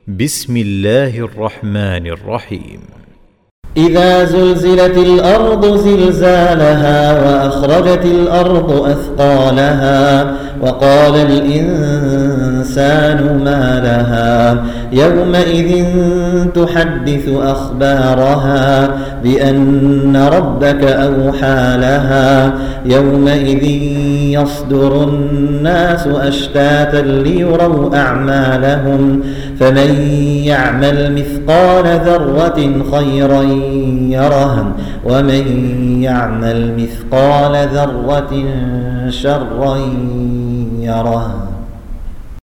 بسم الله الرحمن الرحيم. إذا زلزلت الأرض زلزالها وأخرجت الأرض أثقالها وقال الإنسان ما لها يومئذ تحدث أخبارها بأن ربك أوحى لها يومئذ يصدر الناس أشتاتا ليروا أعمالهم فمن يعمل مثقال ذرة خيرا يره ومن يعمل مثقال ذرة شرا يره.